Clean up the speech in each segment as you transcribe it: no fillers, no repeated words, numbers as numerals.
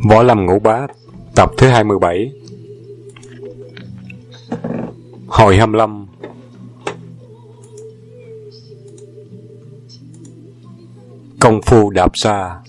Võ Lâm Ngũ Bá, tập thứ 27. Hồi 25. Công phu đạp xa.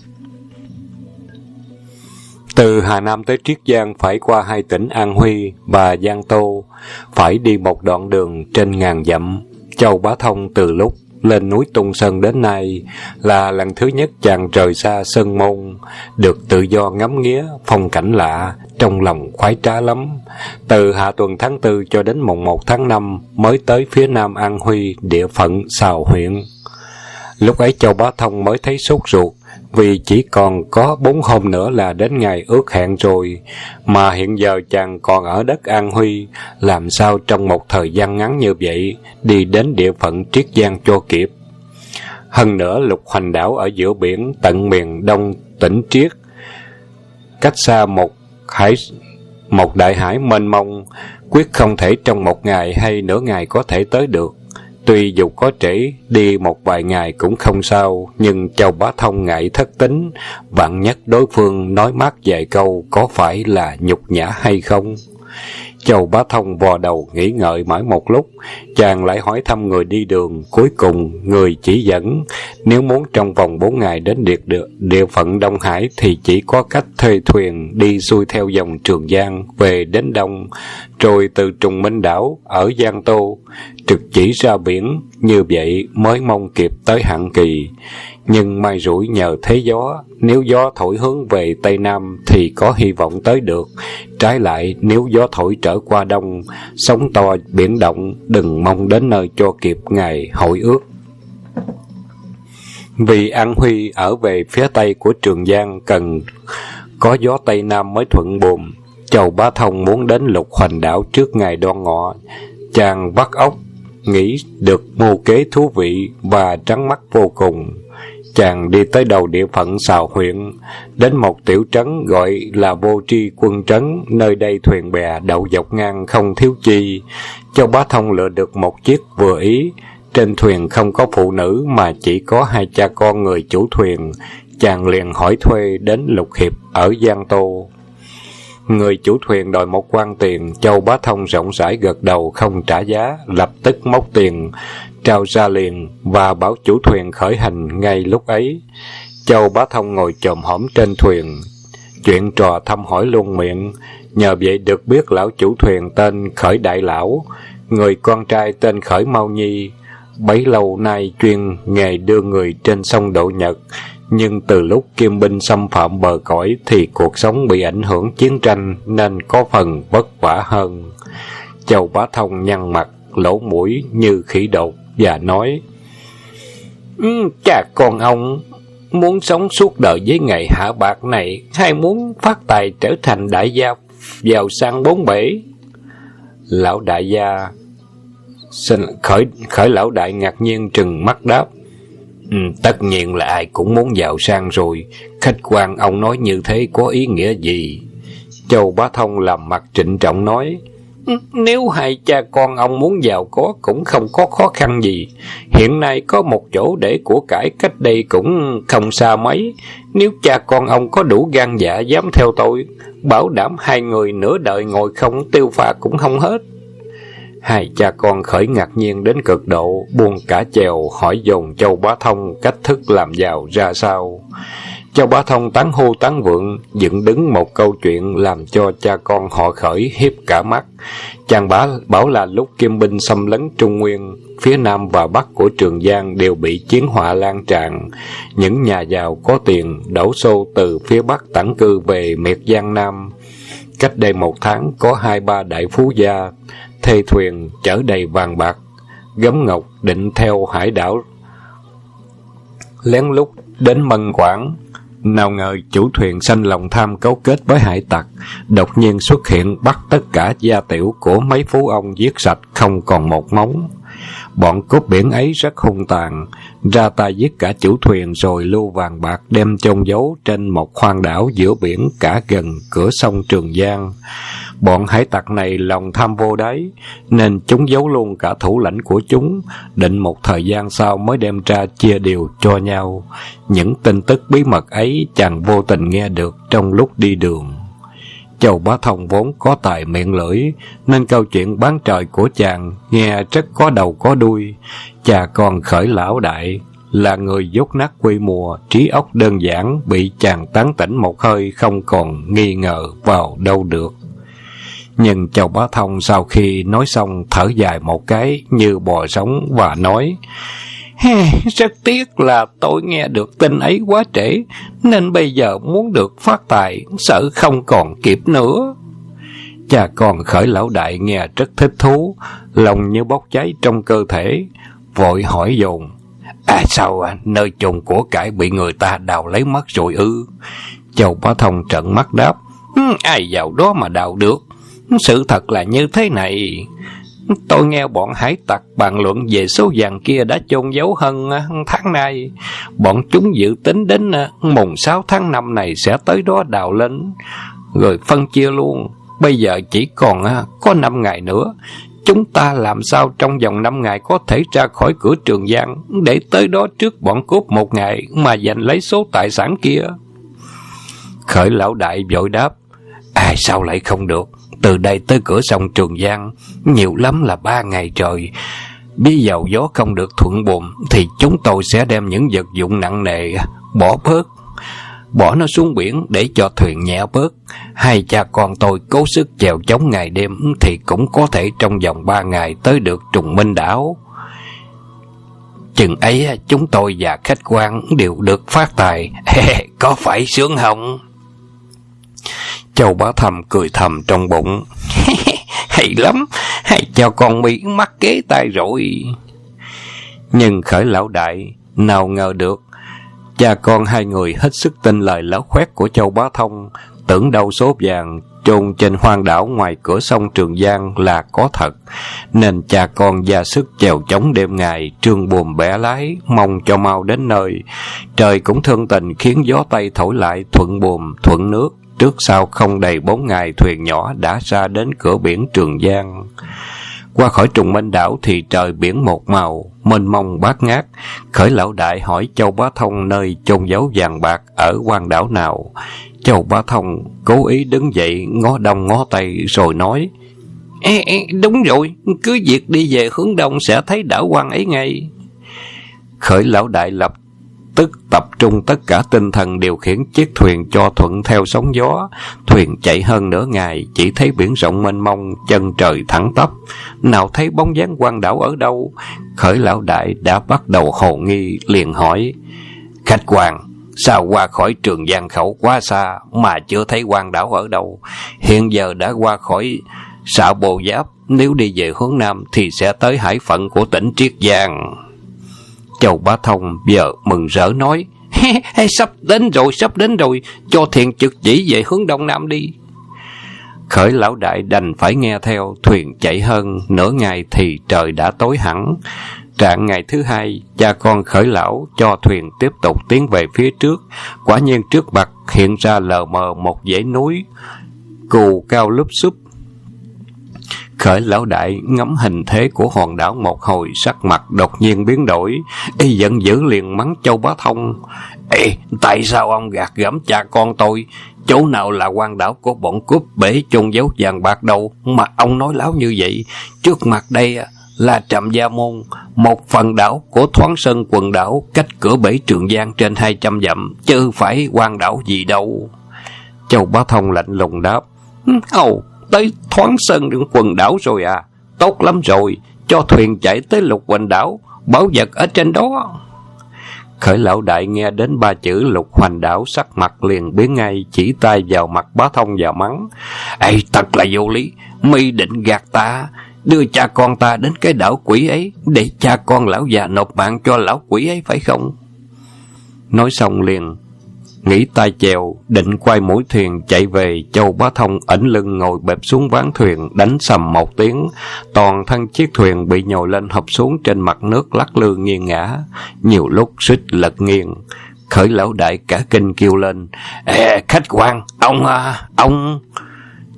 Từ Hà Nam tới Triết Giang phải qua hai tỉnh An Huy và Giang Tô, phải đi một đoạn đường trên ngàn dặm. Châu Bá Thông từ lúc lên núi Tung Sơn đến nay là lần thứ nhất chàng rời xa Sơn Môn, được tự do ngắm nghía phong cảnh lạ, trong lòng khoái trá lắm. Từ hạ tuần tháng 4 cho đến mùng 1 tháng 5 mới tới phía nam An Huy, địa phận Sào huyện. Lúc ấy Châu Bá Thông mới thấy sốt ruột, vì chỉ còn có 4 hôm nữa là đến ngày ước hẹn rồi, mà hiện giờ chàng còn ở đất An Huy, làm sao trong một thời gian ngắn như vậy đi đến địa phận Triết Giang cho kịp. Hơn nữa Lục Hoành đảo ở giữa biển tận miền đông tỉnh Triết, cách xa một đại hải mênh mông, quyết không thể trong một ngày hay nửa ngày có thể tới được. Tuy dù có trễ đi một vài ngày cũng không sao, nhưng Châu Bá Thông ngại thất tính, vạn nhất đối phương nói mát vài câu có phải là nhục nhã hay không. Châu Bá Thông vò đầu nghĩ ngợi mãi một lúc, chàng lại hỏi thăm người đi đường, cuối cùng người chỉ dẫn nếu muốn trong vòng 4 ngày đến địa phận Đông Hải thì chỉ có cách thuê thuyền đi xuôi theo dòng Trường Giang về đến đông, rồi từ Trùng Minh đảo ở Giang Tô trực chỉ ra biển, như vậy mới mong kịp tới hạn kỳ. Nhưng may rủi nhờ thế gió, nếu gió thổi hướng về Tây Nam thì có hy vọng tới được. Trái lại, nếu gió thổi trở qua Đông, sóng to biển động, đừng mong đến nơi cho kịp ngày hội ước. Vì An Huy ở về phía Tây của Trường Giang cần có gió Tây Nam mới thuận buồm. Châu Bá Thông muốn đến Lục Hoành đảo trước ngày Đoan Ngọ. Chàng vắt óc nghĩ được mưu kế thú vị và trắng mắt vô cùng. Chàng đi tới đầu địa phận Sào huyện, đến một tiểu trấn gọi là Vô Tri Quân Trấn, nơi đây thuyền bè đậu dọc ngang không thiếu chi. Châu Bá Thông lựa được một chiếc vừa ý, trên thuyền không có phụ nữ mà chỉ có 2 cha con người chủ thuyền. Chàng liền hỏi thuê đến Lục Hiệp ở Giang Tô. Người chủ thuyền đòi một quan tiền, Châu Bá Thông rộng rãi gật đầu không trả giá, lập tức móc tiền trao ra liền và bảo chủ thuyền khởi hành ngay lúc ấy. Châu Bá Thông ngồi chồm hổm trên thuyền, chuyện trò thăm hỏi luôn miệng, nhờ vậy được biết lão chủ thuyền tên Khởi Đại Lão, người con trai tên Khởi Mao Nhi, bấy lâu nay chuyên nghề đưa người trên sông Độ Nhật. Nhưng từ lúc Kim binh xâm phạm bờ cõi thì cuộc sống bị ảnh hưởng chiến tranh nên có phần vất vả hơn. Châu Bá Thông nhăn mặt, lỗ mũi như khỉ đột và nói: Cha con ông muốn sống suốt đời với ngày hạ bạc này, hay muốn phát tài trở thành đại gia giàu sang bốn bể? Lão đại gia Khởi lão đại ngạc nhiên trừng mắt đáp: Tất nhiên là ai cũng muốn giàu sang rồi, khách quan ông nói như thế có ý nghĩa gì? Châu Bá Thông làm mặt trịnh trọng nói: Nếu hai cha con ông muốn giàu có cũng không có khó khăn gì. Hiện nay có một chỗ để của cải cách đây cũng không xa mấy. Nếu cha con ông có đủ gan dạ dám theo tôi, bảo đảm 2 người nửa đời ngồi không tiêu pha cũng không hết. Hai cha con Khởi ngạc nhiên đến cực độ, buông cả chèo hỏi dồn Châu Bá Thông cách thức làm giàu ra sao. Châu Bá Thông tán hô tán vượng, dựng đứng một câu chuyện làm cho cha con họ Khởi hiếp cả mắt. Chàng bảo là lúc Kim binh xâm lấn Trung Nguyên, phía Nam và Bắc của Trường Giang đều bị chiến họa lan tràn. Những nhà giàu có tiền đổ xô từ phía Bắc tản cư về miệt Giang Nam. Cách đây 1 tháng có 2-3 đại phú gia thuê thuyền chở đầy vàng bạc, gấm ngọc định theo hải đảo lén lút đến Mân Quảng. Nào ngờ chủ thuyền sanh lòng tham cấu kết với hải tặc, đột nhiên xuất hiện bắt tất cả gia tiểu của mấy phú ông giết sạch không còn một mống. Bọn cướp biển ấy rất hung tàn, ra tay giết cả chủ thuyền rồi lưu vàng bạc đem chôn giấu trên một hoang đảo giữa biển cả gần cửa sông Trường Giang. Bọn hải tặc này lòng tham vô đáy, nên chúng giấu luôn cả thủ lãnh của chúng, định một thời gian sau mới đem ra chia đều cho nhau. Những tin tức bí mật ấy chàng vô tình nghe được trong lúc đi đường. Châu Bá Thông vốn có tài miệng lưỡi, nên câu chuyện bán trời của chàng nghe rất có đầu có đuôi. Cha con Khởi lão đại là người dốt nát quê mùa, trí óc đơn giản, bị chàng tán tỉnh một hơi, không còn nghi ngờ vào đâu được. Nhưng Châu Bá Thông sau khi nói xong thở dài một cái như bò sống và nói: rất tiếc là tôi nghe được tin ấy quá trễ, nên bây giờ muốn được phát tài, sợ không còn kịp nữa. Cha con Khởi lão đại nghe rất thích thú, lòng như bốc cháy trong cơ thể, vội hỏi dồn: sao nơi chôn của cải bị người ta đào lấy mất rồi ư? Châu Bá Thông trợn mắt đáp: ai vào đó mà đào được. Sự thật là như thế này, tôi nghe bọn hải tặc bàn luận về số vàng kia đã chôn giấu hơn tháng nay. Bọn chúng dự tính đến mùng 6 tháng 5 này sẽ tới đó đào lên, rồi phân chia luôn. Bây giờ chỉ còn có 5 ngày nữa. Chúng ta làm sao trong vòng 5 ngày có thể ra khỏi cửa Trường Giang, để tới đó trước bọn cướp 1 ngày mà giành lấy số tài sản kia? Khởi lão đại vội đáp: sao lại không được? Từ đây tới cửa sông Trường Giang nhiều lắm là 3 ngày trời. Bí dầu gió không được thuận buồm thì chúng tôi sẽ đem những vật dụng nặng nề bỏ nó xuống biển để cho thuyền nhẹ bớt. Hai cha con tôi cố sức chèo chống ngày đêm thì cũng có thể trong vòng 3 ngày tới được Trùng Minh đảo. Chừng ấy chúng tôi và khách quan đều được phát tài. Có phải sướng không? Châu Bá Thầm cười thầm trong bụng: hay lắm, hay cho con bị mắc kế tay rồi. Nhưng Khởi lão đại nào ngờ được, cha con hai người hết sức tin lời láo khoét của Châu Bá Thông, tưởng đâu số vàng chôn trên hoang đảo ngoài cửa sông Trường Giang là có thật, nên cha con ra sức chèo chống đêm ngày, trương buồm bẻ lái, mong cho mau đến nơi. Trời cũng thương tình khiến gió tây thổi lại, thuận buồm thuận nước. Trước sau không đầy 4 ngày, thuyền nhỏ đã ra đến cửa biển Trường Giang. Qua khỏi Trùng Minh đảo thì trời biển một màu, mênh mông bát ngát. Khởi lão đại hỏi Châu Bá Thông nơi chôn giấu vàng bạc ở hoang đảo nào. Châu Bá Thông cố ý đứng dậy ngó đông ngó tây rồi nói: đúng rồi, cứ việc đi về hướng đông sẽ thấy đảo hoang ấy ngay. Khởi lão đại lập tức tập trung tất cả tinh thần điều khiển chiếc thuyền cho thuận theo sóng gió. Thuyền chạy hơn nửa ngày, chỉ thấy biển rộng mênh mông, chân trời thẳng tắp, nào thấy bóng dáng hoang đảo ở đâu. Khởi lão đại đã bắt đầu hồ nghi, liền hỏi: khách quan, sao qua khỏi Trường Giang khẩu quá xa mà chưa thấy hoang đảo ở đâu? Hiện giờ đã qua khỏi xã Bồ Giáp, nếu đi về hướng nam thì sẽ tới hải phận của tỉnh Triết Giang. Châu Bá Thông giờ mừng rỡ nói: sắp đến rồi, cho thuyền trực chỉ về hướng đông nam đi. Khởi lão đại đành phải nghe theo. Thuyền chạy hơn nửa ngày thì trời đã tối hẳn. Rạng ngày thứ hai, cha con Khởi lão cho thuyền tiếp tục tiến về phía trước. Quả nhiên trước mặt hiện ra lờ mờ một dãy núi cù cao lúp xúp. Khởi lão đại ngắm hình thế của hòn đảo một hồi, sắc mặt đột nhiên biến đổi, y giận dữ liền mắng Châu Bá Thông: tại sao ông gạt gẫm cha con tôi? Chỗ nào là hoang đảo của bọn cướp bể chôn giấu vàng bạc đâu mà ông nói láo như vậy? Trước mặt đây là Trạm Gia Môn, một phần đảo của Thoáng Sơn quần đảo, cách cửa bể Trường Giang trên 200 dặm, chứ phải hoang đảo gì đâu. Châu Bá Thông lạnh lùng đáp: tới Thoáng Sơn quần đảo rồi à? Tốt lắm rồi, cho thuyền chạy tới Lục Hoành đảo, bảo vật ở trên đó. Khởi lão đại nghe đến 3 chữ Lục Hoành đảo, sắc mặt liền biến ngay, chỉ tay vào mặt Bá Thông và mắng: thật là vô lý, mi định gạt ta, đưa cha con ta đến cái đảo quỷ ấy để cha con lão già nộp mạng cho lão quỷ ấy phải không? Nói xong liền nghỉ tay chèo, định quay mũi thuyền chạy về. Châu Bá Thông ẩn lưng ngồi bẹp xuống ván thuyền, đánh sầm một tiếng, toàn thân chiếc thuyền bị nhồi lên hụp xuống trên mặt nước, lắc lư nghiêng ngã, nhiều lúc suýt lật nghiêng. Khởi lão đại cả kinh kêu lên: khách quan, ông...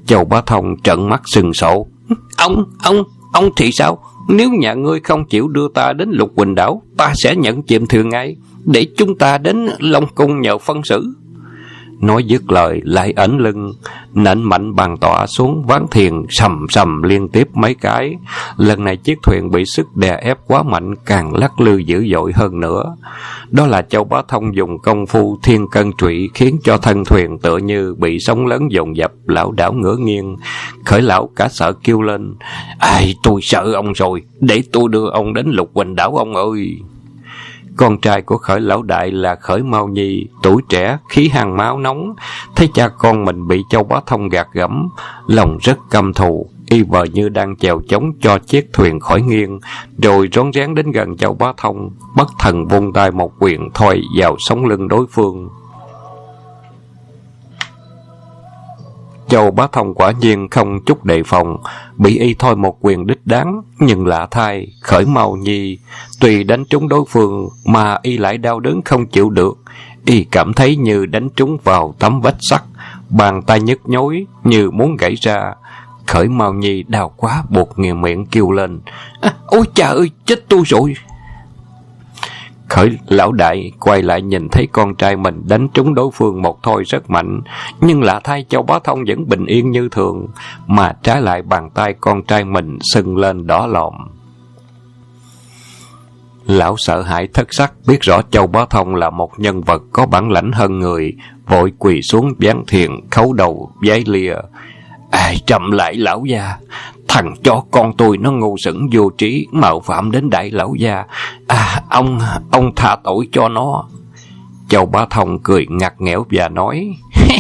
Châu Bá Thông trợn mắt sừng sộ. Ông thì sao? Nếu nhà ngươi không chịu đưa ta đến Lục Huỳnh Đảo, ta sẽ nhận chìm thuyền ngay, để chúng ta đến Long Cung nhờ phân xử. Nói dứt lời lại ẩn lưng, nện mạnh bàn tọa xuống ván thuyền sầm sầm liên tiếp mấy cái. Lần này chiếc thuyền bị sức đè ép quá mạnh, càng lắc lư dữ dội hơn nữa. Đó là Châu Bá Thông dùng công phu thiên cân trụy, khiến cho thân thuyền tựa như bị sóng lớn dồn dập, lảo đảo ngửa nghiêng. Khởi lão cả sợ kêu lên: Ai, tôi sợ ông rồi, để tôi đưa ông đến Lục Huỳnh Đảo ông ơi. Con trai của Khởi lão đại là Khởi Mao Nhi, tuổi trẻ, khí hăng máu nóng, thấy cha con mình bị Châu Bá Thông gạt gẫm, lòng rất căm thù, y vờ như đang chèo chống cho chiếc thuyền khỏi nghiêng, rồi rón rén đến gần Châu Bá Thông, bất thần vung tay một quyền thoi vào sống lưng đối phương. Châu Bá Thông quả nhiên không chút đề phòng, bị y thôi một quyền đích đáng, nhưng lạ thay, Khởi Mao Nhi tuy đánh trúng đối phương mà y lại đau đớn không chịu được. Y cảm thấy như đánh trúng vào tấm vách sắt, bàn tay nhức nhối như muốn gãy ra. Khởi Mao Nhi đau quá, buộc nghiền miệng kêu lên: Ôi cha ơi, chết tôi rồi! Khởi lão đại quay lại nhìn thấy con trai mình đánh trúng đối phương một thôi rất mạnh, nhưng lạ thay Châu Bá Thông vẫn bình yên như thường, mà trái lại bàn tay con trai mình sưng lên đỏ lòm. Lão sợ hãi thất sắc, biết rõ Châu Bá Thông là một nhân vật có bản lãnh hơn người, vội quỳ xuống ván thuyền khấu đầu vái lìa: Ai trầm lại lão gia, thằng chó con tôi nó ngu xuẩn vô trí, mạo phạm đến đại lão gia. Ông tha tội cho nó. Châu Bá Thông cười ngặt nghẽo và nói: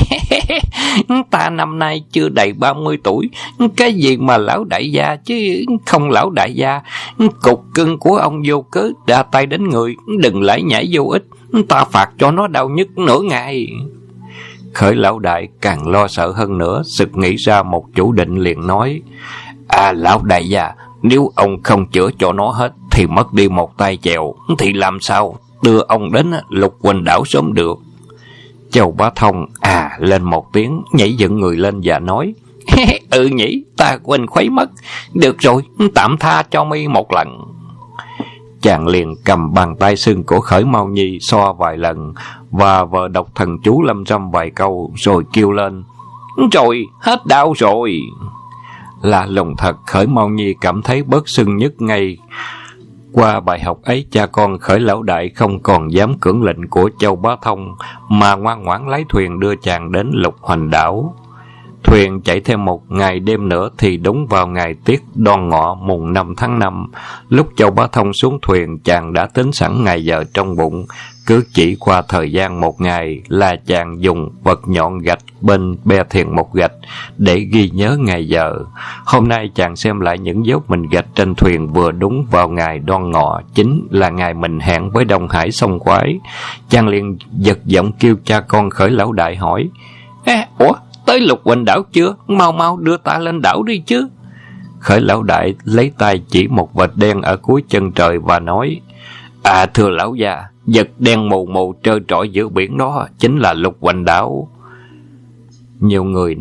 Ta năm nay chưa đầy 30 tuổi, cái gì mà lão đại gia chứ không lão đại gia. Cục cưng của ông vô cớ ra tay đến người, đừng lại nhảy vô ích, ta phạt cho nó đau nhức nửa ngày. Khởi lão đại càng lo sợ hơn nữa, sực nghĩ ra một chủ định liền nói: Lão đại gia, nếu ông không chữa cho nó hết thì mất đi một tay chèo, thì làm sao đưa ông đến Lục Huỳnh Đảo sớm được. Châu Bá Thông lên một tiếng, nhảy dựng người lên và nói: Ừ nhỉ, ta quên khuấy mất. Được rồi, tạm tha cho mi một lần. Chàng liền cầm bàn tay sưng của Khởi Mao Nhi xoa vài lần, và vờ đọc thần chú lâm râm vài câu, rồi kêu lên: Rồi, hết đau rồi. Lạ lùng thật, Khởi Mao Nhi cảm thấy bớt sưng nhức ngay. Qua bài học ấy, cha con Khởi lão đại không còn dám cưỡng lệnh của Châu Bá Thông, mà ngoan ngoãn lái thuyền đưa chàng đến Lục Huỳnh Đảo. Thuyền chạy thêm một ngày đêm nữa thì đúng vào ngày tiết Đoan Ngọ mùng 5 tháng 5. Lúc Châu Bá Thông xuống thuyền, chàng đã tính sẵn ngày giờ trong bụng. Cứ chỉ qua thời gian một ngày là chàng dùng vật nhọn gạch bên be thuyền một gạch để ghi nhớ ngày giờ. Hôm nay chàng xem lại những dấu mình gạch trên thuyền vừa đúng vào ngày Đoan Ngọ, chính là ngày mình hẹn với Đông Hải sông Quái. Chàng liền giật giọng kêu cha con Khởi lão đại hỏi: Ủa, tới Lục Huỳnh Đảo chưa? Mau mau đưa ta lên đảo đi chứ. Khởi lão đại lấy tay chỉ một vệt đen ở cuối chân trời và nói: Thưa lão gia, vật đen mù mù trơ trọi giữa biển đó chính là Lục Huỳnh Đảo. Nhiều người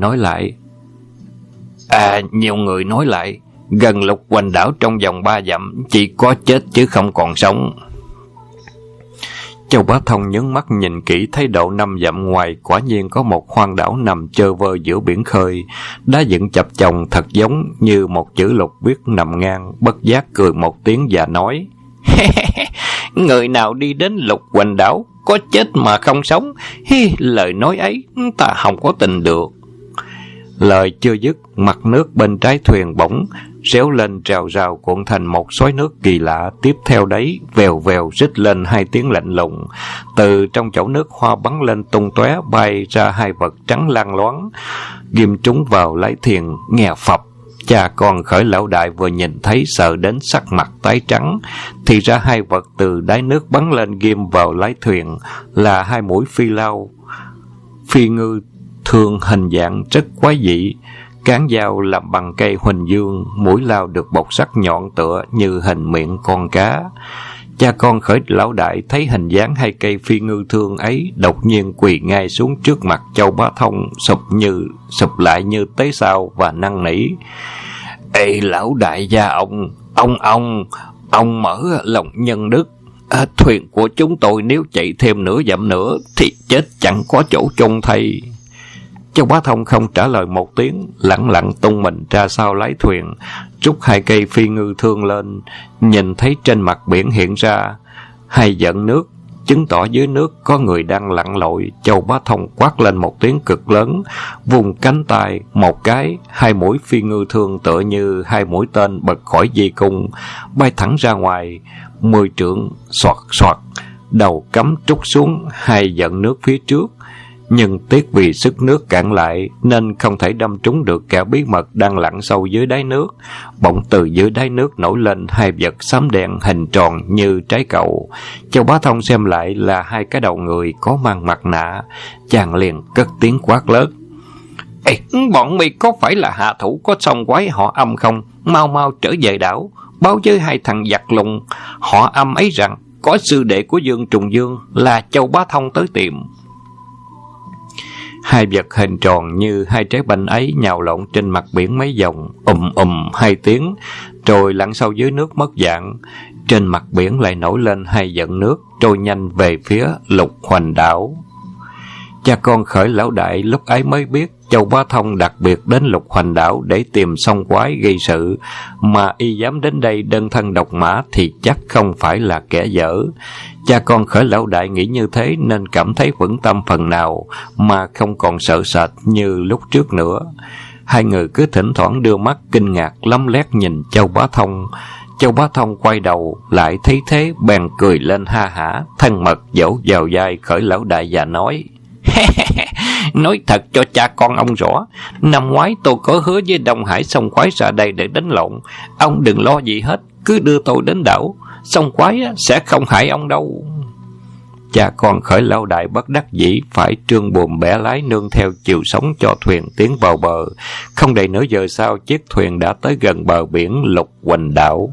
nói lại, gần Lục Huỳnh Đảo trong vòng 3 dặm chỉ có chết chứ không còn sống. Châu Bá Thông nhướng mắt nhìn kỹ, thấy độ 5 dặm ngoài quả nhiên có một hoang đảo nằm chơ vơ giữa biển khơi, đá dựng chập chồng thật giống như một chữ lục viết nằm ngang. Bất giác cười một tiếng và nói: Người nào đi đến Lục Huỳnh Đảo có chết mà không sống, lời nói ấy ta không có tin được. Lời chưa dứt, mặt nước bên trái thuyền bỗng réo lên trào rào, cuộn thành một xoáy nước kỳ lạ. Tiếp theo đấy, vèo vèo rít lên 2 tiếng lạnh lùng. Từ trong chậu nước hoa bắn lên tung tóe, bay ra 2 vật trắng loang loáng, ghim trúng vào lái thuyền, nghe phập. Cha con Khởi lão đại vừa nhìn thấy sợ đến sắc mặt tái trắng. Thì ra 2 vật từ đáy nước bắn lên ghim vào lái thuyền là 2 mũi phi lao, phi ngư thường hình dạng rất quái dị. Cán dao làm bằng cây huỳnh dương, mũi lao được bọc sắc nhọn tựa như hình miệng con cá. Cha con Khởi lão đại thấy hình dáng hai cây phi ngư thương ấy, đột nhiên quỳ ngay xuống trước mặt Châu Bá Thông, sụp lại như tế sao và năn nỉ: Ê lão đại gia ông mở lòng nhân đức. Thuyền của chúng tôi nếu chạy thêm nửa dặm nữa thì chết chẳng có chỗ chôn thây. Châu Bá Thông không trả lời một tiếng, lẳng lặng tung mình ra sau lái thuyền, rút hai cây phi ngư thương lên. Nhìn thấy trên mặt biển hiện ra hai dợn nước, chứng tỏ dưới nước có người đang lặn lội. Châu Bá Thông quát lên một tiếng cực lớn, vùng cánh tay một cái, hai mũi phi ngư thương tựa như hai mũi tên bật khỏi dây cung, bay thẳng ra ngoài 10 trượng, xoạt xoạt, đầu cắm trút xuống hai dợn nước phía trước. Nhưng tiếc vì sức nước cạn lại nên không thể đâm trúng được kẻ bí mật đang lặn sâu dưới đáy nước. Bỗng từ dưới đáy nước nổi lên hai vật xám đen hình tròn như trái cầu. Châu Bá Thông xem lại là hai cái đầu người có mang mặt nạ. Chàng liền cất tiếng quát lớn: Ê, bọn mi có phải là hạ thủ có song quái họ Âm không? Mau mau trở về đảo, báo với hai thằng giặc lùng họ Âm ấy rằng có sư đệ của Dương Trùng Dương là Châu Bá Thông tới tìm. Hai vật hình tròn như hai trái banh ấy nhào lộn trên mặt biển mấy vòng, hai tiếng, rồi lặn sâu dưới nước mất dạng. Trên mặt biển lại nổi lên hai dợn nước, trôi nhanh về phía Lục Hoành đảo. Cha con Khởi lão đại lúc ấy mới biết Châu Bá Thông đặc biệt đến Lục Hoành đảo để tìm song quái gây sự, mà y dám đến đây đơn thân độc mã thì chắc không phải là kẻ dở. Cha con Khởi lão đại nghĩ như thế nên cảm thấy vững tâm phần nào, mà không còn sợ sệt như lúc trước nữa. Hai người cứ thỉnh thoảng đưa mắt kinh ngạc lấm lét nhìn Châu Bá Thông. Châu Bá Thông quay đầu lại thấy thế bèn cười lên ha hả, thân mật vỗ vào vai Khởi lão đại và nói: Nói thật cho cha con ông rõ, năm ngoái tôi có hứa với Đông Hải sông quái ra đây để đánh lộn. Ông đừng lo gì hết, cứ đưa tôi đến đảo, sông quái sẽ không hại ông đâu. Cha con Khởi lão đại bất đắc dĩ phải trương buồm bẻ lái nương theo chiều sóng cho thuyền tiến vào bờ. Không đầy nửa giờ sau, chiếc thuyền đã tới gần bờ biển Lục Hoành đảo.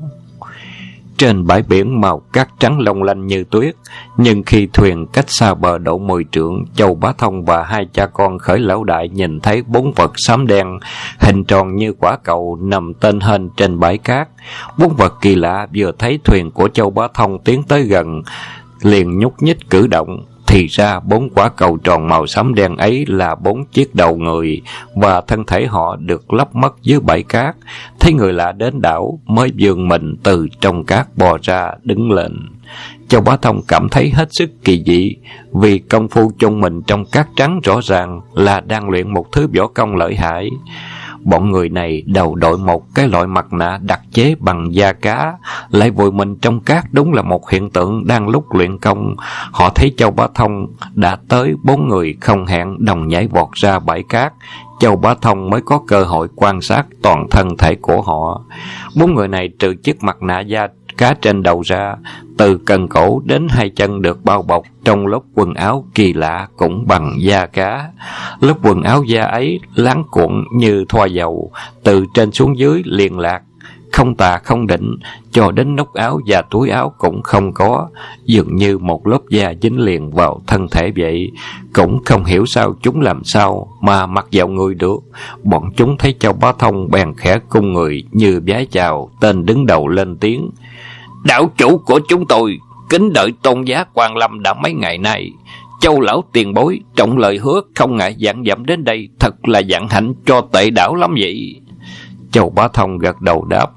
Trên bãi biển màu cát trắng long lanh như tuyết, nhưng khi thuyền cách xa bờ độ 10 trượng, Châu Bá Thông và hai cha con Khởi lão đại nhìn thấy 4 vật xám đen, hình tròn như quả cầu nằm tên hên trên bãi cát. 4 vật kỳ lạ vừa thấy thuyền của Châu Bá Thông tiến tới gần, liền nhúc nhích cử động. Thì ra 4 quả cầu tròn màu xám đen ấy là 4 chiếc đầu người, và thân thể họ được lấp mất dưới bãi cát. Thấy người lạ đến đảo mới vươn mình từ trong cát bò ra đứng lên. Châu Bá Thông cảm thấy hết sức kỳ dị, vì công phu chôn mình trong cát trắng rõ ràng là đang luyện một thứ võ công lợi hại. Bọn người này đầu đội một cái loại mặt nạ đặc chế bằng da cá, lại vùi mình trong cát, đúng là một hiện tượng đang lúc luyện công. Họ thấy Châu Bá Thông đã tới, 4 người không hẹn đồng nhảy vọt ra bãi cát. Châu Bá Thông mới có cơ hội quan sát toàn thân thể của họ. 4 người này trừ chiếc mặt nạ da cá trên đầu ra, từ cần cổ đến hai chân được bao bọc trong lớp quần áo kỳ lạ cũng bằng da cá. Lớp quần áo da ấy láng cuộn như thoa dầu, từ trên xuống dưới liền lạc, không tà không định, cho đến nút áo và túi áo cũng không có, dường như một lớp da dính liền vào thân thể vậy. Cũng không hiểu sao chúng làm sao mà mặc vào người được. Bọn chúng thấy Châu Bá Thông bèn khẽ cung người như vái chào. Tên đứng đầu lên tiếng: Đảo chủ của chúng tôi kính đợi tôn giá Quan Lâm đã mấy ngày nay. Châu lão tiền bối trọng lời hứa không ngại dặn dặm đến đây, thật là vạn hạnh cho tệ đảo lắm vậy. Châu Bá Thông gật đầu đáp: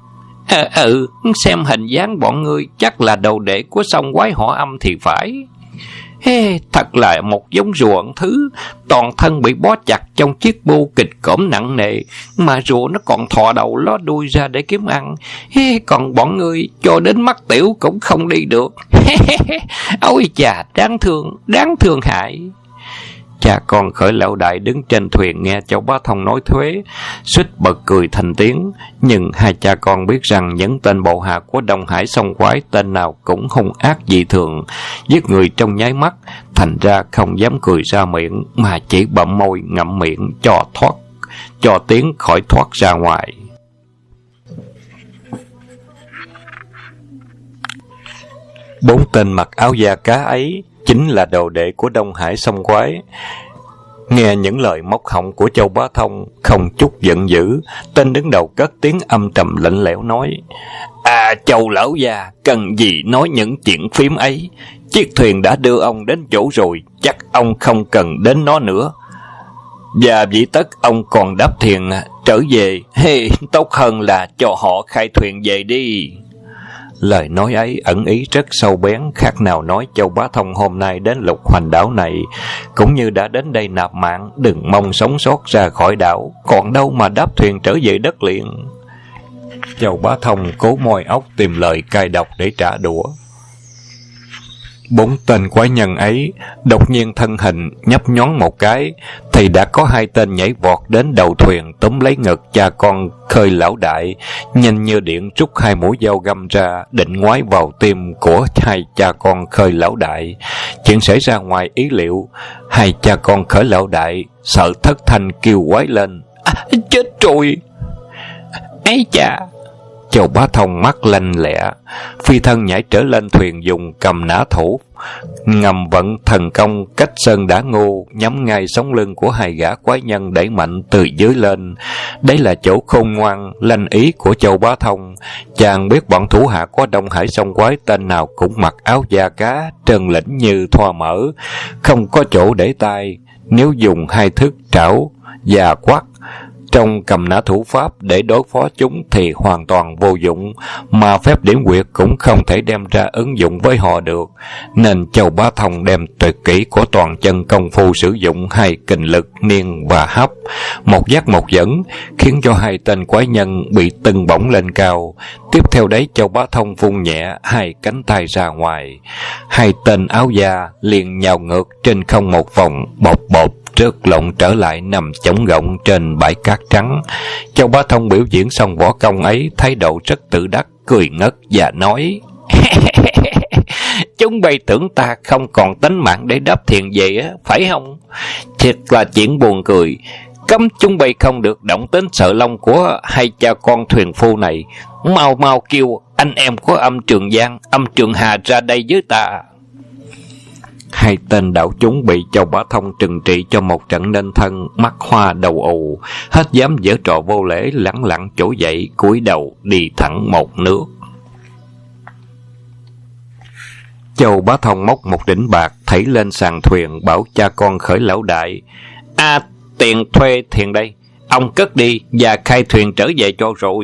xem hình dáng bọn ngươi chắc là đầu đệ của song quái họ Âm thì phải. Thật là một giống rùa ẩn thứ, toàn thân bị bó chặt trong chiếc bu kịch cỡm nặng nề, mà rùa nó còn thò đầu ló đuôi ra để kiếm ăn. Còn bọn ngươi cho đến mắt tiểu cũng không đi được. Ôi chà, đáng thương hại. Cha con Khởi lão đại đứng trên thuyền nghe Châu Bá Thông nói thuế, suýt bật cười thành tiếng. Nhưng hai cha con biết rằng những tên bộ hạ của Đông Hải sông quái tên nào cũng hung ác dị thường, giết người trong nháy mắt, thành ra không dám cười ra miệng, mà chỉ bậm môi ngậm miệng cho tiếng khỏi thoát ra ngoài. 4 tên mặc áo da cá ấy chính là đồ đệ của Đông Hải Sông Quái. Nghe những lời móc họng của Châu Bá Thông, không chút giận dữ, tên đứng đầu cất tiếng âm trầm lạnh lẽo nói: Châu lão già, cần gì nói những chuyện phím ấy? Chiếc thuyền đã đưa ông đến chỗ rồi, chắc ông không cần đến nó nữa. Và vì tất ông còn đáp thuyền trở về, tốt hơn là cho họ khai thuyền về đi. Lời nói ấy ẩn ý rất sâu bén, khác nào nói Châu Bá Thông hôm nay đến Lục Hoành đảo này cũng như đã đến đây nạp mạng, đừng mong sống sót ra khỏi đảo, còn đâu mà đáp thuyền trở về đất liền. Châu Bá Thông cố môi óc tìm lời cay độc để trả đũa. 4 tên quái nhân ấy đột nhiên thân hình nhấp nhoáng một cái, thì đã có 2 tên nhảy vọt đến đầu thuyền, túm lấy ngực cha con Khơi lão đại, nhanh như điện rút 2 mũi dao găm ra, định ngoái vào tim của 2 cha con Khơi lão đại. Chuyện xảy ra ngoài ý liệu, 2 cha con Khơi lão đại sợ thất thanh kêu quái lên: Chết rồi! Ấy chà! Châu Bá Thông mắt lanh lẹ, phi thân nhảy trở lên thuyền, dùng cầm nã thủ, ngầm vận thần công cách sơn đá ngô, nhắm ngay sống lưng của 2 gã quái nhân đẩy mạnh từ dưới lên. Đấy là chỗ khôn ngoan lanh ý của Châu Bá Thông. Chàng biết bọn thủ hạ của Đông Hải Sông Quái tên nào cũng mặc áo da cá, trơn lĩnh như thoa mỡ, không có chỗ để tay. Nếu dùng 2 thước trảo và quắt trong cầm nã thủ pháp để đối phó chúng thì hoàn toàn vô dụng, mà phép điểm quyệt cũng không thể đem ra ứng dụng với họ được. Nên Châu Bá Thông đem tuyệt kỹ của toàn chân công phu sử dụng 2 kình lực niên và hấp, một dắt một dẫn, khiến cho 2 tên quái nhân bị tưng bổng lên cao. Tiếp theo đấy Châu Bá Thông vung nhẹ 2 cánh tay ra ngoài, 2 tên áo da liền nhào ngược trên không một vòng, bột bột rớt lộn trở lại nằm chống gọng trên bãi cát trắng. Châu Bá Thông biểu diễn xong võ công ấy, thái độ rất tự đắc, cười ngất và nói: Chúng bay tưởng ta không còn tính mạng để đáp thuyền về á, phải không? Thiệt là chuyện buồn cười. Cấm chúng bay không được động đến sợ lông của 2 cha con thuyền phu này. Mau mau kêu anh em của Âm Trường Giang, Âm Trường Hà ra đây với ta. 2 tên đạo chúng bị Châu Bá Thông trừng trị cho một trận nên thân, mắt hoa đầu ù, hết dám giở trò vô lễ, lẳng lặng trỗi dậy, cúi đầu đi thẳng một nước. Châu Bá Thông móc một đỉnh bạc thảy lên sàn thuyền, bảo cha con Khởi lão đại: Tiền thuê thuyền đây, ông cất đi và khai thuyền trở về cho rồi.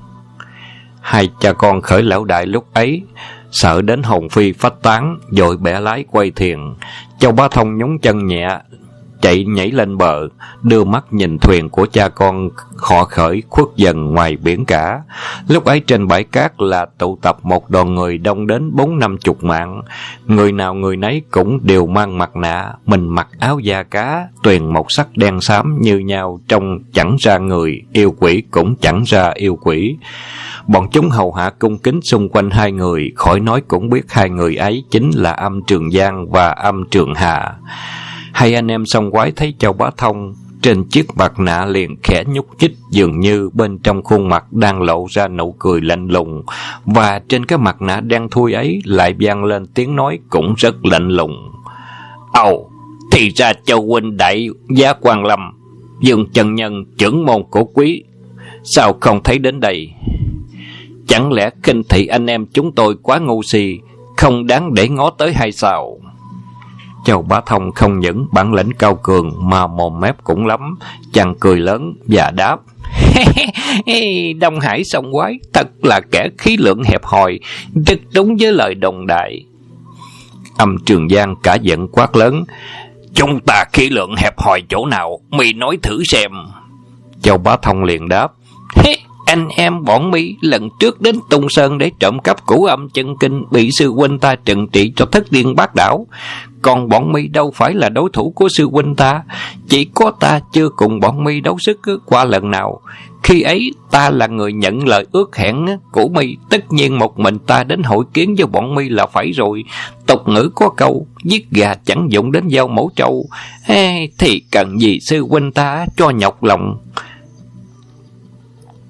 2 cha con Khởi lão đại lúc ấy sợ đến hồn phi phách tán, vội bẻ lái quay thuyền. Châu Bá Thông nhúng chân nhẹ chạy nhảy lên bờ, đưa mắt nhìn thuyền của cha con họ Khởi khuất dần ngoài biển cả. Lúc ấy trên bãi cát là tụ tập một đoàn người đông đến 40-50 mạng, người nào người nấy cũng đều mang mặt nạ, mình mặc áo da cá, tuyền một sắc đen xám như nhau, trông chẳng ra người, yêu quỷ cũng chẳng ra yêu quỷ. Bọn chúng hầu hạ cung kính xung quanh 2 người, khỏi nói cũng biết 2 người ấy chính là Âm Trường Giang và Âm Trường Hà. 2 anh em song quái thấy Châu Bá Thông trên chiếc mặt nạ liền khẽ nhúc nhích, dường như bên trong khuôn mặt đang lộ ra nụ cười lạnh lùng, và trên cái mặt nạ đen thui ấy lại vang lên tiếng nói cũng rất lạnh lùng: Thì ra Châu huynh đại giá Quan Lâm, Dương chân nhân trưởng môn của quý, sao không thấy đến đây? Chẳng lẽ khinh thị anh em chúng tôi quá ngu si, không đáng để ngó tới hay sao? Châu Bá Thông không những bản lĩnh cao cường mà mồm mép cũng lắm, chàng cười lớn và đáp: Đông Hải Sông Quái thật là kẻ khí lượng hẹp hòi, rất đúng với lời đồn đại. Âm Trường Giang cả giận quát lớn: Chúng ta khí lượng hẹp hòi chỗ nào, mi nói thử xem. Châu Bá Thông liền đáp: Anh em bọn mi lần trước đến Tung Sơn để trộm cắp Cửu Âm Chân Kinh, bị sư huynh ta trừng trị cho thất điên bát đảo. Còn bọn mi đâu phải là đối thủ của sư huynh ta, chỉ có ta chưa cùng bọn mi đấu sức qua lần nào. Khi ấy ta là người nhận lời ước hẹn của mi, tất nhiên một mình ta đến hội kiến với bọn mi là phải rồi. Tục ngữ có câu giết gà chẳng dụng đến dao mổ trâu, thì cần gì sư huynh ta cho nhọc lòng.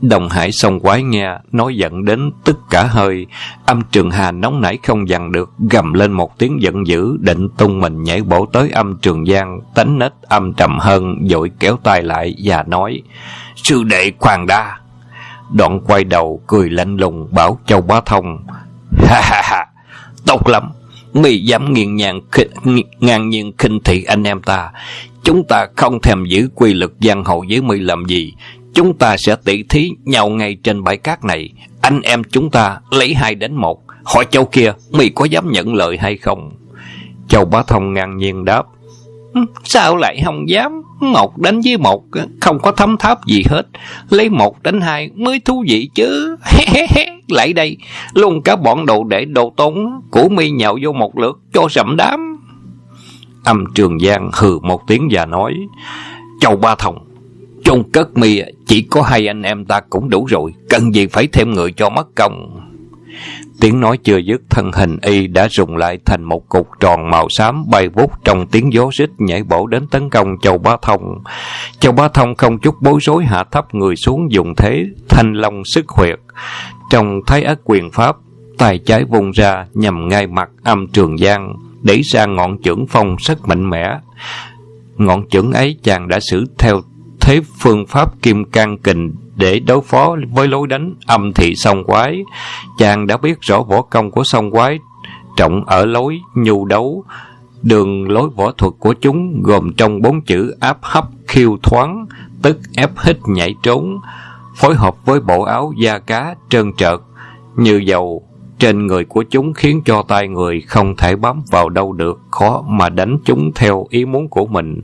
Đông Hải Sông Quái nghe, nói giận đến tức cả hơi. Âm Trường Hà nóng nảy không dằn được, gầm lên một tiếng giận dữ, định tung mình nhảy bổ tới Âm Trường Giang. Tánh nết âm trầm hơn, vội kéo tay lại và nói: sư đệ khoan đã. Đoạn quay đầu cười lạnh lùng bảo Châu Bá Thông: ha ha ha, tốt lắm, mi dám ngang nhiên khinh thị anh em ta. Chúng ta không thèm giữ quy lực giang hồ với mi làm gì. Chúng ta sẽ tỉ thí nhau ngay trên bãi cát này. Anh em chúng ta lấy 2 đánh 1. Hỏi Châu kia, mi có dám nhận lời hay không? Châu Bá Thông ngang nhiên đáp: sao lại không dám? 1 đánh với 1 không có thấm tháp gì hết. Lấy 1 đánh 2 mới thú vị chứ. Lại đây, luôn cả bọn đồ đệ đồ tôn của mi nhạo vô một lượt cho sậm đám. Âm Trường Giang hừ một tiếng và nói: Châu Bá Thông, chôn cất mi chỉ có 2 anh em ta cũng đủ rồi, cần gì phải thêm người cho mất công. Tiếng nói chưa dứt, thân hình y đã rùng lại thành một cục tròn màu xám bay vút trong tiếng gió rít, nhảy bổ đến tấn công Châu Bá Thông. Châu Bá Thông không chút bối rối hạ thấp người xuống, dùng thế thanh long sức huyệt. Trong Thái Ất quyền pháp, tay trái vung ra nhằm ngay mặt Âm Trường Giang, đẩy ra ngọn chưởng phong rất mạnh mẽ. Ngọn chưởng ấy chàng đã sử theo thế phương pháp kim cang kình để đối phó với lối đánh Âm Thị Song Quái. Chàng đã biết rõ võ công của Song Quái trọng ở lối nhu đấu. Đường lối võ thuật của chúng gồm trong 4 chữ áp hấp khiêu thoáng, tức ép hít nhảy trốn, phối hợp với bộ áo da cá trơn trợt như dầu trên người của chúng, khiến cho tay người không thể bám vào đâu được, khó mà đánh chúng theo ý muốn của mình.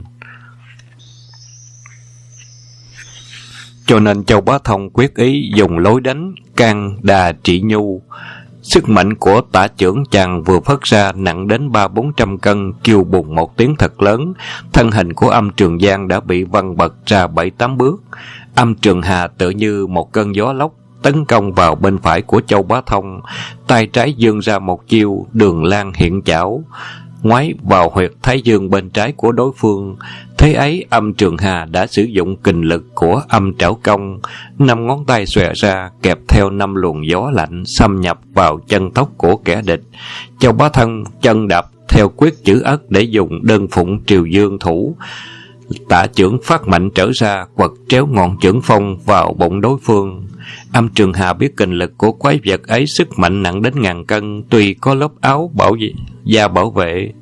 Cho nên Châu Bá Thông quyết ý dùng lối đánh can đà trị nhu. Sức mạnh của tả chưởng chàng vừa phất ra nặng đến 300-400 cân, kêu bùng một tiếng thật lớn. Thân hình của Âm Trường Giang đã bị văng bật ra 7-8 bước. Âm Trường Hà tự như một cơn gió lốc tấn công vào bên phải của Châu Bá Thông. Tay trái giương ra một chiêu Đường Lan hiện chảo, ngoái vào huyệt thái dương bên trái của đối phương. Thế ấy, Âm Trường Hà đã sử dụng kình lực của Âm Trảo Công. 5 ngón tay xòe ra, kẹp theo 5 luồng gió lạnh xâm nhập vào chân tóc của kẻ địch. Châu Bá Thông chân đạp theo quyết chữ ất để dùng đơn phụng triều dương thủ. Tả chưởng phát mạnh trở ra, quật tréo ngọn chưởng phong vào bụng đối phương. Âm Trường Hà biết kình lực của quái vật ấy sức mạnh nặng đến 1000 cân, tuy có lớp áo bảo vệ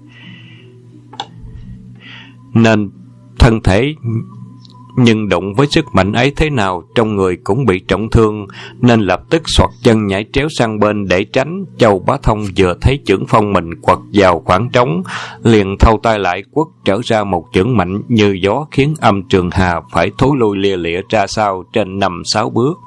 nên thân thể, nhưng đụng với sức mạnh ấy thế nào trong người cũng bị trọng thương, nên lập tức xoặt chân nhảy tréo sang bên để tránh. Châu Bá Thông vừa thấy chưởng phong mình quật vào khoảng trống, liền thâu tay lại quất trở ra một chưởng mạnh như gió, khiến Âm Trường Hà phải thối lui lia lịa ra sau trên 5-6 bước.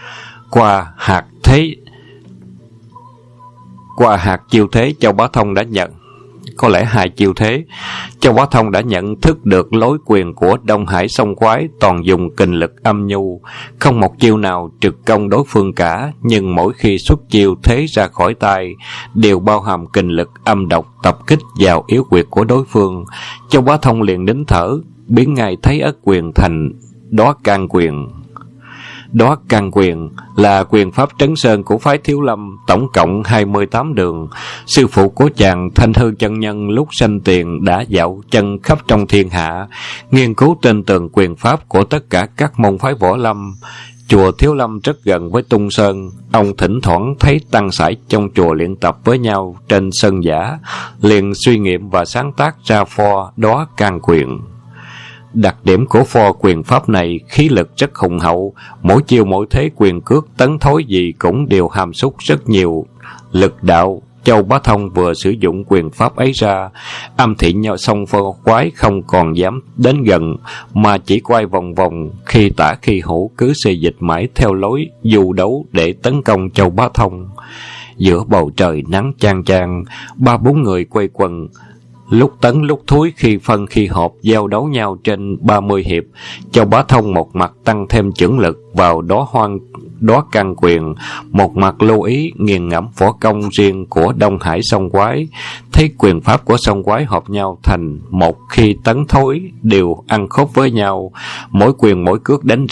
Qua hạt chiêu thế, Châu Bá Thông đã nhận, có lẽ 2 chiêu thế, Châu Bá Thông đã nhận thức được lối quyền của Đông Hải Song Quái toàn dùng kình lực âm nhu, không một chiêu nào trực công đối phương cả, nhưng mỗi khi xuất chiêu thế ra khỏi tay đều bao hàm kình lực âm độc tập kích vào yếu huyệt của đối phương. Châu Bá Thông liền nín thở, biến ngay Thái Ất quyền thành Đóa Can Quyền. Đóa Can Quyền là quyền pháp trấn sơn của phái Thiếu Lâm, tổng cộng 28 đường. Sư phụ của chàng Thanh Hư chân nhân lúc sanh tiền đã dạo chân khắp trong thiên hạ, nghiên cứu trên tường quyền pháp của tất cả các môn phái võ lâm. Chùa Thiếu Lâm rất gần với Tung Sơn, ông thỉnh thoảng thấy tăng sải trong chùa luyện tập với nhau trên sân giả, liền suy nghiệm và sáng tác ra pho Đóa Can Quyền. Đặc điểm của pho quyền pháp này khí lực rất hùng hậu, mỗi chiêu mỗi thế quyền cước tấn thối gì cũng đều hàm súc rất nhiều lực đạo. Châu Bá Thông vừa sử dụng quyền pháp ấy ra, Âm Thị Song Quái không còn dám đến gần, mà chỉ quay vòng vòng, khi tả khi hữu, cứ xê dịch mãi theo lối du đấu để tấn công Châu Bá Thông. Giữa bầu trời nắng chang chang, 3-4 người quay quần, lúc tấn lúc thúi, khi phân khi họp, giao đấu nhau trên 30 hiệp. Châu Bá Thông một mặt tăng thêm chưởng lực vào Đóa Can Quyền, một mặt lưu ý nghiền ngẫm võ công riêng của Đông Hải Song Quái. Thấy quyền pháp của Song Quái hợp nhau thành một, khi tấn thối đều ăn khớp với nhau, mỗi quyền mỗi cước đánh ra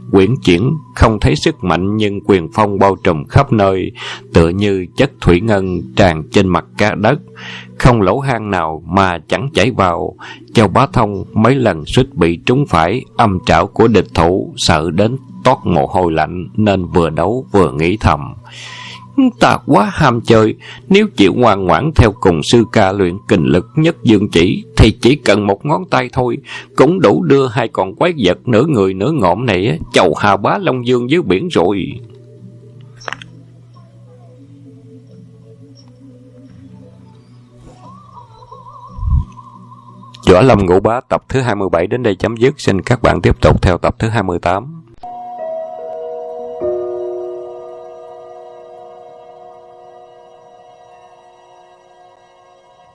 quyển chuyển, không thấy sức mạnh nhưng quyền phong bao trùm khắp nơi, tựa như chất thủy ngân tràn trên mặt cả đất, không lỗ hang nào mà chẳng chảy vào. Châu Bá Thông mấy lần suýt bị trúng phải âm trảo của địch thủ, sợ đến toát mồ hôi lạnh nên vừa đấu vừa nghĩ thầm: ta quá ham chơi, nếu chịu ngoan ngoãn theo cùng sư ca luyện kình lực nhất dương chỉ thì chỉ cần một ngón tay thôi cũng đủ đưa hai con quái vật nửa người nửa ngộm này chầu Hà Bá Long Dương dưới biển rồi. Võ Lâm Ngũ Bá tập thứ 27 đến đây chấm dứt. Xin các bạn tiếp tục theo tập thứ 28.